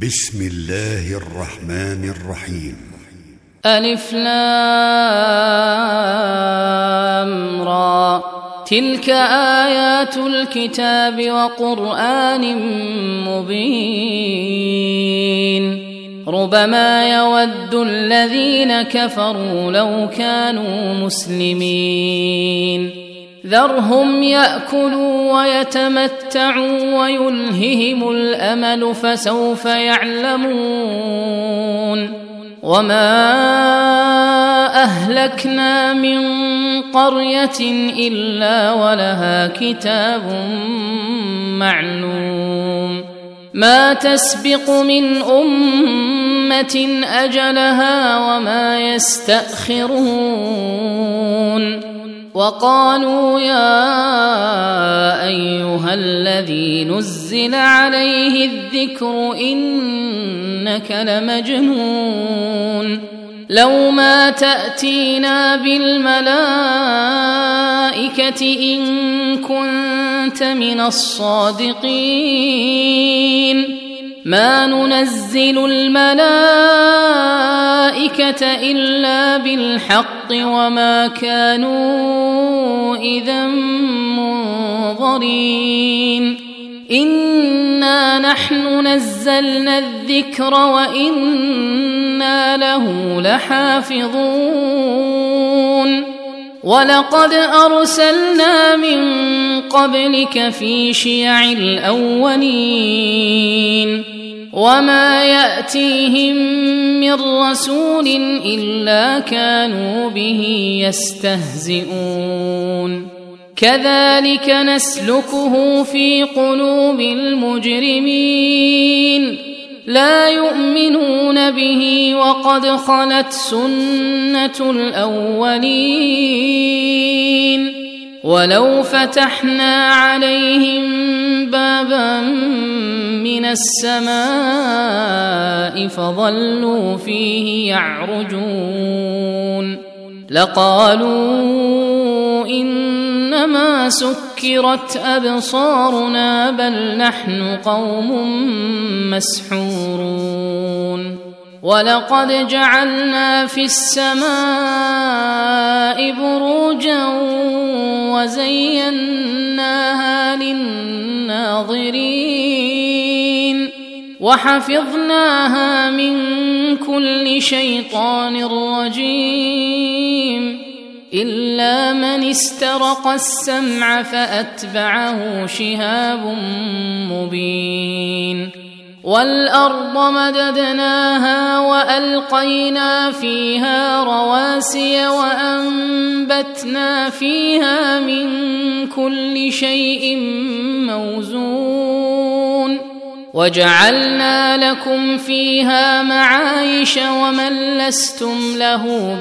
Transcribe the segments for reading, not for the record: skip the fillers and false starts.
بسم الله الرحمن الرحيم. ألف لام را، تلك آيات الكتاب وقرآن مبين. ربما يود الذين كفروا لو كانوا مسلمين. ذرهم يأكلوا ويتمتعوا ويلههم الأمل فسوف يعلمون. وما أهلكنا من قرية إلا ولها كتاب معلوم. ما تسبق من أمة أجلها وما يستأخرون. وقالوا يا أيها الذي نزل عليه الذكر إنك لمجنون. لو ما تأتينا بالملائكة إن كنت من الصادقين. ما ننزل الملائكة إلا بالحق وما كانوا إذا منظرين. إنا نحن نزلنا الذكر وإنا له لحافظون. ولقد أرسلنا من قبلك في شيع الأولين. وما يأتيهم من رسول إلا كانوا به يستهزئون. كذلك نسلكه في قلوب المجرمين. لا يؤمنون به وقد خلت سنة الأولين. ولو فتحنا عليهم بابا من السماء فظلوا فيه يعرجون لقالوا إنما سكرت أبصارنا بل نحن قوم مسحورون. ولقد جعلنا في السماء بروجا وزيناها للناظرين وحفظناها من كل شيطان رجيم إلا من استرق السمع فأتبعه شهاب مبين. والأرض مددناها وألقينا فيها رواسي وأنبتنا فيها من كل شيء موزون. وجعلنا لكم فيها معايش ومن لستم له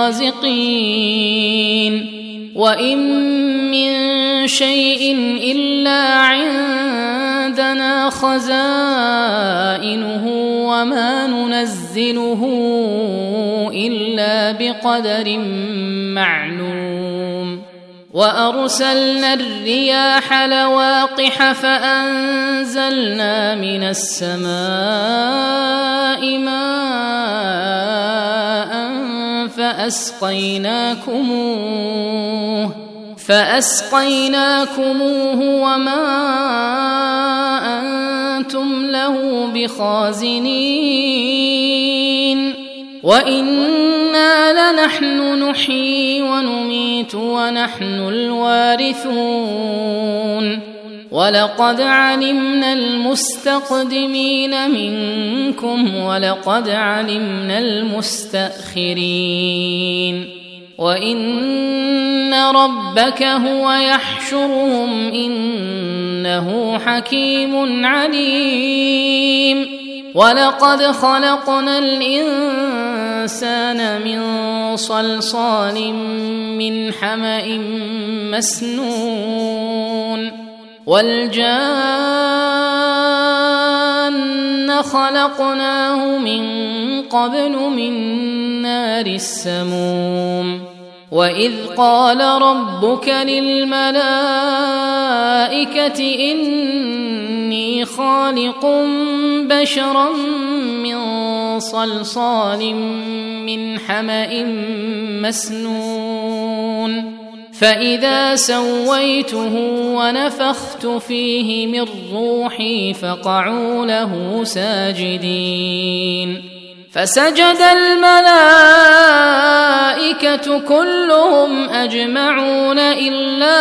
برازقين. وإن من شيء إلا عندنا خزائنه وما ننزله إلا بقدر معلوم. وأرسلنا الرياح لواقح فأنزلنا من السماء ماء فأسقيناكموه وما أنتم له بخازنين. وإنا لنحن نحيي ونميت ونحن الوارثون. ولقد علمنا المستقدمين منكم ولقد علمنا المستأخرين. وإن ربك هو يحشرهم إنه حكيم عليم. ولقد خلقنا الإنسان من صلصال من حمأ مسنون. والجان خلقناه من قبل من نار السموم. وإذ قال ربك للملائكة إني خالق بشرا من صلصال من حمأ مسنون فإذا سويته ونفخت فيه من روحي فقعوا له ساجدين فسجد الملائكة كلهم أجمعون إلا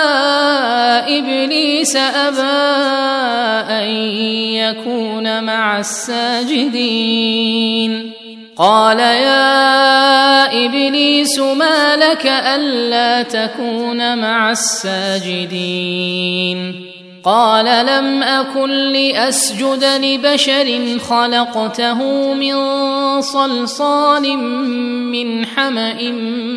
إبليس أبى أن يكون مع الساجدين قال يا إبليس ما لك ألا تكون مع الساجدين قال لم أكن لأسجد لبشر خلقته من صلصال من حمأ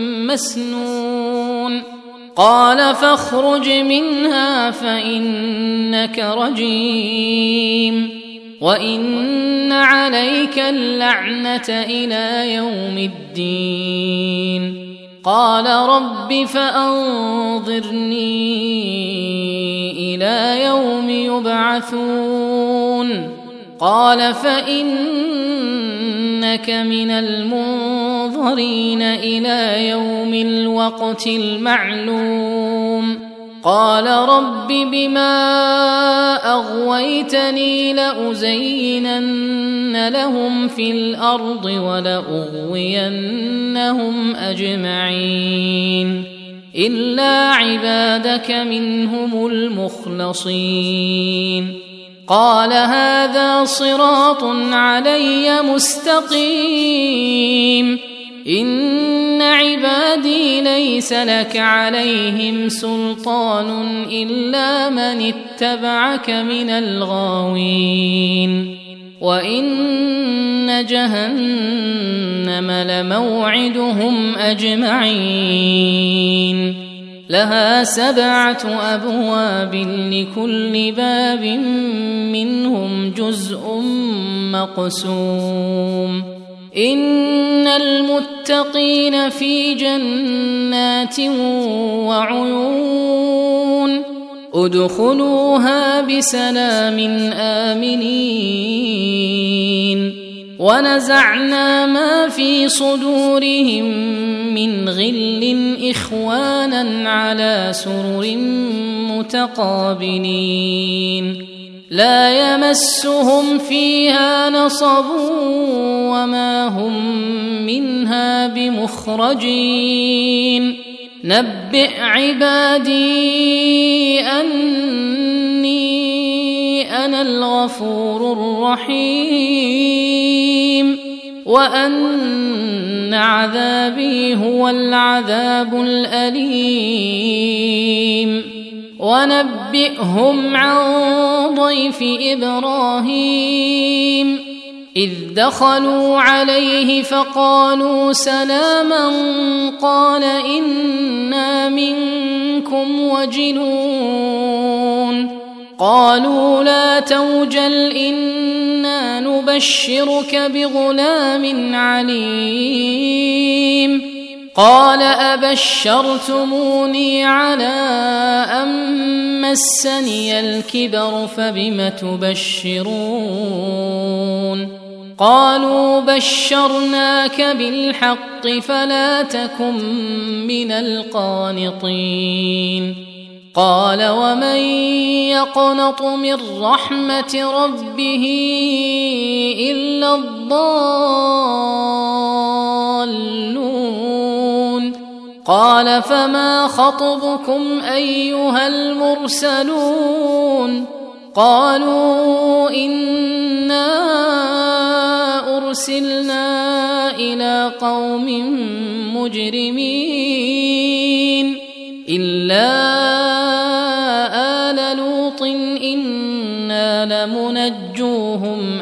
مسنون قال فاخرج منها فإنك رجيم وإن عليك اللعنة إلى يوم الدين قال رب فأنظرني إلى يوم يبعثون قال فإنك من المنظرين إلى يوم الوقت المعلوم قال رب بما أغويتني لأزينن لهم في الأرض ولأغوينهم أجمعين إلا عبادك منهم المخلصين قال هذا صراط علي مستقيم إن عبادي ليس لك عليهم سلطان إلا من اتبعك من الغاوين وإن جهنم لموعدهم أجمعين لها 7 أبواب لكل باب منهم جزء مقسوم إن المتقين في جنات وعيون ادخلوها بسلام آمنين ونزعنا ما في صدورهم من غل إخوانا على سرر متقابلين لا يمسهم فيها نصب وما هم منها بمخرجين نبئ عبادي أني أنا الغفور الرحيم وأن عذابي هو العذاب الأليم ونبئهم عن ضيف إبراهيم إذ دخلوا عليه فقالوا سلاما قال إنا منكم وجلون قالوا لا توجل إنا نبشرك بغلام عليم قال أبشرتموني على أن مسني الكبر فبم تبشرون قالوا بشرناك بالحق فلا تكن من القانطين قال ومن يقنط من رحمة ربه إلا الضالون قال فما خطبكم أيها المرسلون قالوا إنا أرسلنا إلى قوم مجرمين إلا آل لوط إنا لمنجوهم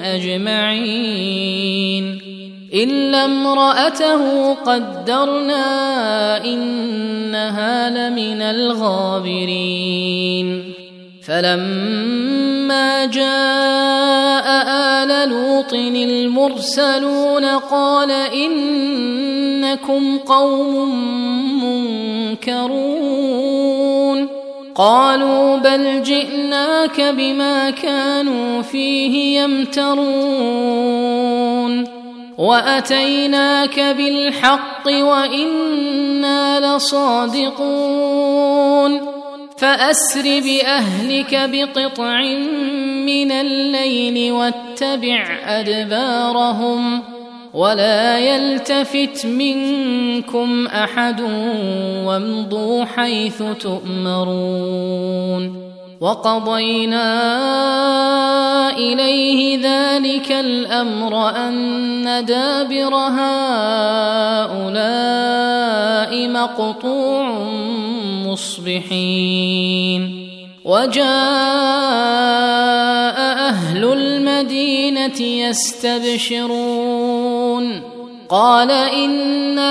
أجمعين إلا امرأته قدرنا إنها لمن الغابرين فلما جاء آل لوط المرسلون قال إنكم قوم منكرون قالوا بل جئناك بما كانوا فيه يمترون وأتيناك بالحق وإنا لصادقون فأسر بأهلك بقطع من الليل واتبع أدبارهم ولا يلتفت منكم أحد وامضوا حيث تؤمرون وقضينا إليه ذلك الأمر أن دابر هؤلاء مقطوع مصبحين وجاء أهل المدينة يستبشرون قال إن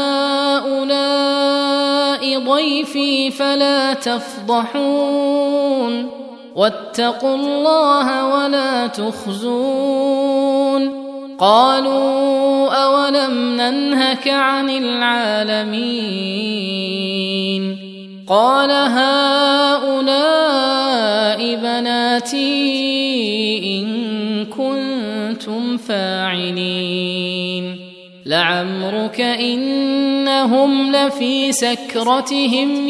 هؤلاء ضيفي فلا تفضحون واتقوا الله ولا تخزون قالوا أولم ننهك عن العالمين قال هؤلاء بناتي إن كنتم فاعلين لعمرك إنهم لفي سكرتهم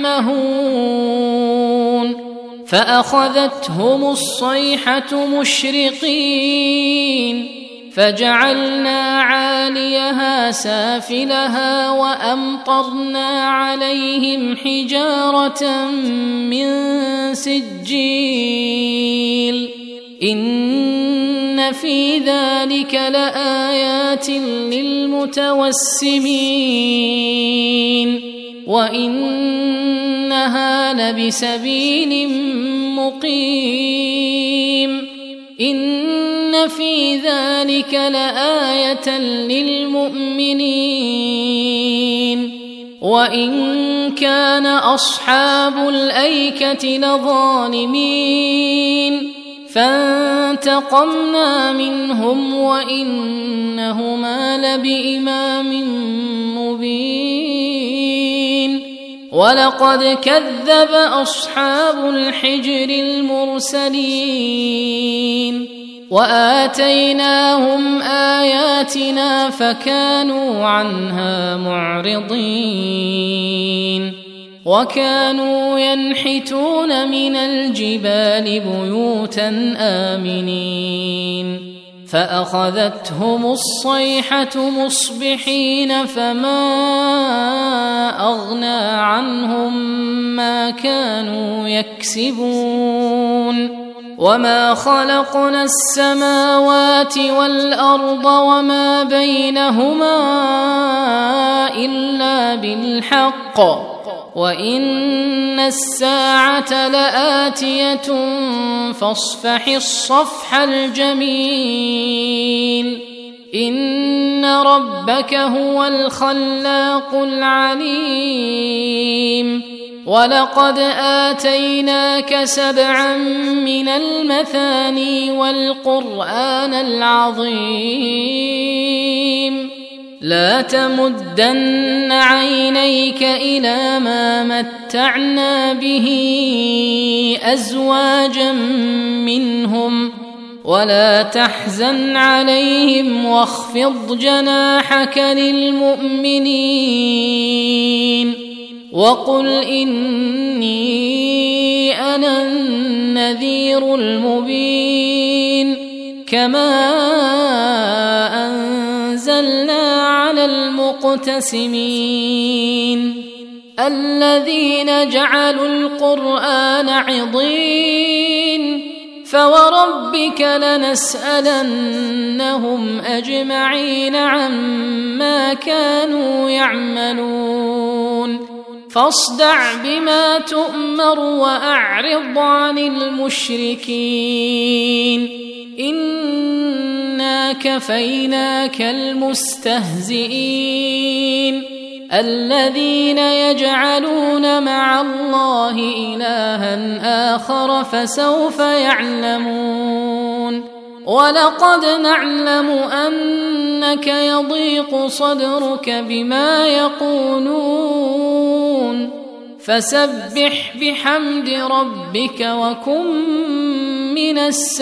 يعمهون فأخذتهم الصيحة مشرقين فجعلنا عاليها سافلها وأمطرنا عليهم حجارة من سجيل إن في ذلك لآيات للمتوسمين وإنها لبسبيل مقيم إن في ذلك لآية للمؤمنين وإن كان أصحاب الأيكة لظالمين فانتقمنا منهم وإنهما لبإمام مبين ولقد كذب أصحاب الحجر المرسلين وآتيناهم آياتنا فكانوا عنها معرضين وكانوا ينحتون من الجبال بيوتا آمنين فأخذتهم الصيحة مصبحين فما أغنى عنهم ما كانوا يكسبون وما خلقنا السماوات والأرض وما بينهما إلا بالحق وإن الساعة لآتية فاصفح الصفح الجميل إن ربك هو الخلاق العليم ولقد آتيناك 7 من المثاني والقرآن العظيم لا تمدن عينيك إلى ما متعنا به أزواجا منهم ولا تحزن عليهم واخفض جناحك للمؤمنين وقل إني أنا النذير المبين كما أنزلنا على المقتسمين الذين جعلوا القرآن عضين فوربك لنسألنهم أجمعين عما كانوا يعملون فاصدع بما تؤمر وأعرض عن المشركين إنا كفيناك المستهزئين الذين يجعلون مع الله إلها آخر فسوف يعلمون ولقد نعلم أنك يضيق صدرك بما يقولون فسبح بحمد ربك وكن من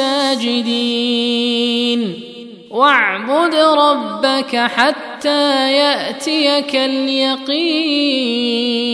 الساجدين واعبد ربك حتى يأتيك اليقين.